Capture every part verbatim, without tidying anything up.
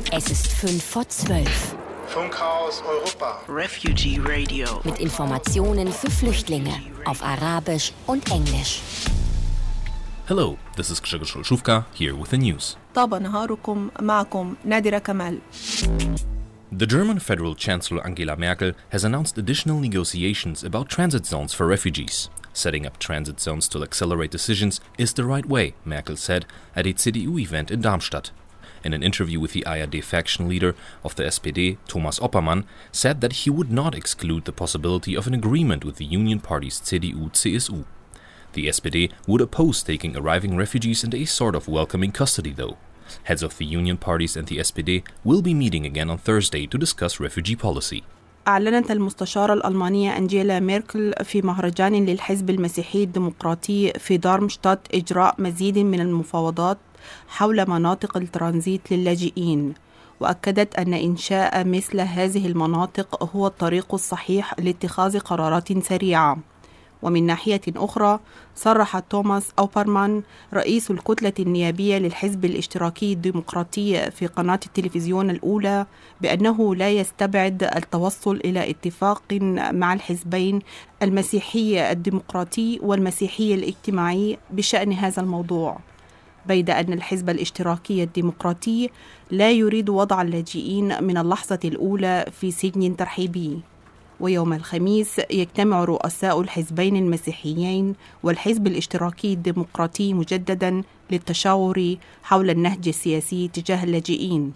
Es ist fünf vor zwölf. Funkhaus Europa. Refugee Radio. Mit Informationen für Flüchtlinge auf Arabisch und Englisch. Hello, this is Grzegorz Olszówka here with the news. طاب نهاركم معكم نادرة كمال. The German Federal Chancellor Angela Merkel has announced additional negotiations about transit zones for refugees. Setting up transit zones to accelerate decisions is the right way, Merkel said at a C D U event in Darmstadt. In an interview with the A R D faction leader of the S P D, Thomas Oppermann, said that he would not exclude the possibility of an agreement with the union parties C D U C S U. The S P D would oppose taking arriving refugees into a sort of welcoming custody, though. Heads of the union parties and the S P D will be meeting again on Thursday to discuss refugee policy. أعلنت المستشارة الألمانية أنجيلا ميركل في مهرجان للحزب المسيحي الديمقراطي في دارمشتادت إجراء مزيد من المفاوضات حول مناطق الترانزيت للاجئين، وأكدت أن إنشاء مثل هذه المناطق هو الطريق الصحيح لاتخاذ قرارات سريعة. ومن ناحية أخرى صرح توماس أوبرمان رئيس الكتلة النيابية للحزب الاشتراكي الديمقراطي في قناة التلفزيون الأولى بأنه لا يستبعد التوصل إلى اتفاق مع الحزبين المسيحي الديمقراطي والمسيحي الاجتماعي بشأن هذا الموضوع، بيد أن الحزب الاشتراكي الديمقراطي لا يريد وضع اللاجئين من اللحظة الأولى في سجن ترحيبي. ويوم الخميس يجتمع رؤساء الحزبين المسيحيين والحزب الاشتراكي الديمقراطي مجددا للتشاور حول النهج السياسي تجاه اللاجئين.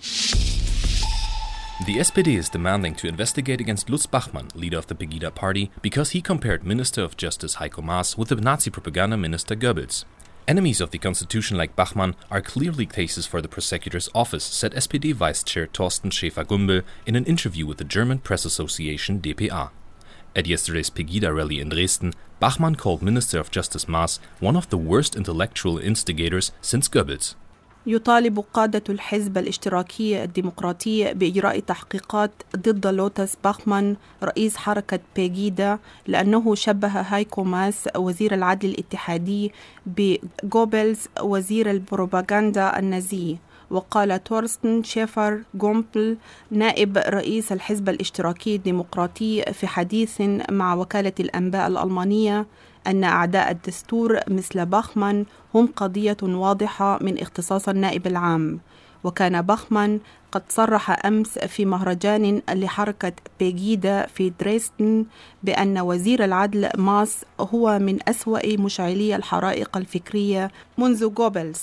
The S P D is demanding to investigate against Lutz Bachmann, leader of the Pegida party, because he compared Minister of Justice Heiko Maas with the Nazi propaganda minister Goebbels. Enemies of the constitution like Bachmann are clearly cases for the prosecutor's office, said S P D Vice Chair Thorsten Schäfer-Gumbel in an interview with the German Press Association D P A. At yesterday's Pegida rally in Dresden, Bachmann called Minister of Justice Maas one of the worst intellectual instigators since Goebbels. يطالب قادة الحزب الاشتراكي الديمقراطي بإجراء تحقيقات ضد لوتس باخمان رئيس حركة بيجيدا لأنه شبه هايكو ماس وزير العدل الاتحادي بغوبلز وزير البروباغندا النازي. وقال تورستن شيفر جومبل نائب رئيس الحزب الاشتراكي الديمقراطي في حديث مع وكالة الأنباء الألمانية أن أعداء الدستور مثل باخمان هم قضية واضحة من اختصاص النائب العام. وكان باخمان قد صرح أمس في مهرجان لحركة بيجيدا في دريسدن بأن وزير العدل ماس هو من أسوأ مشعلي الحرائق الفكرية منذ غوبلز.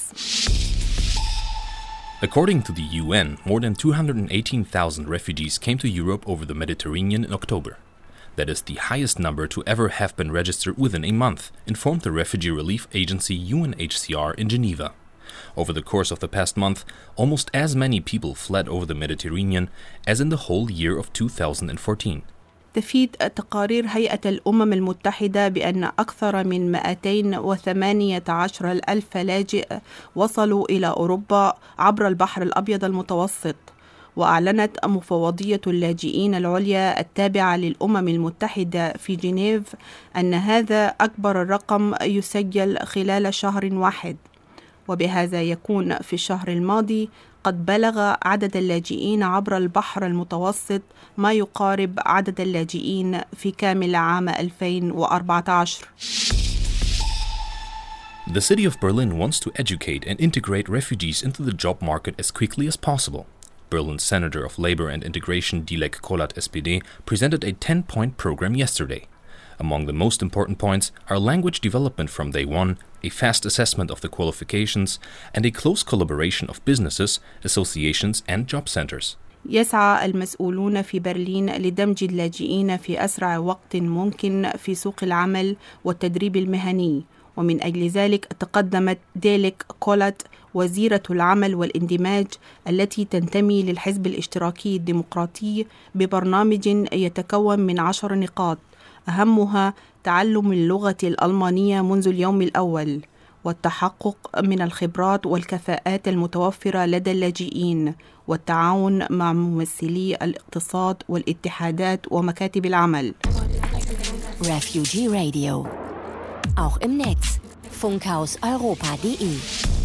According to the U N, more than two hundred eighteen thousand refugees came to Europe over the Mediterranean in October. That is the highest number to ever have been registered within a month, informed the refugee relief agency U N H C R in Geneva. Over the course of the past month, almost as many people fled over the Mediterranean as in the whole year of two thousand fourteen. تفيد تقارير هيئة الأمم المتحدة بأن أكثر من مئتين وثمانية عشر ألف لاجئ وصلوا إلى أوروبا عبر البحر الأبيض المتوسط. وأعلنت مفوضية اللاجئين العليا التابعة للأمم المتحدة في جنيف أن هذا أكبر الرقم يسجل خلال شهر واحد، وبهذا يكون في الشهر الماضي قد بلغ عدد اللاجئين عبر البحر المتوسط ما يقارب عدد اللاجئين في كامل عام ألفين وأربعة عشر. The city of Berlin wants to educate and integrate refugees into the job market as quickly as possible. Berlin's Senator of Labor and Integration Dilek Kolat S P D presented a ten-point program yesterday. Among the most important points are language development from day one, a fast assessment of the qualifications, and a close collaboration of businesses, associations and job centers. يسعى المسؤولون في برلين لدمج اللاجئين في أسرع وقت ممكن في سوق العمل والتدريب المهني، ومن أجل ذلك تقدمت ديليك كولات وزيرة العمل والاندماج التي تنتمي للحزب الاشتراكي الديمقراطي ببرنامج يتكون من عشر نقاط، أهمها تعلم اللغة الألمانية منذ اليوم الأول، والتحقق من الخبرات والكفاءات المتوفرة لدى اللاجئين، والتعاون مع ممثلي الاقتصاد والاتحادات ومكاتب العمل. Refugee Radio. Auch im Netz. funkhaus europa punkt de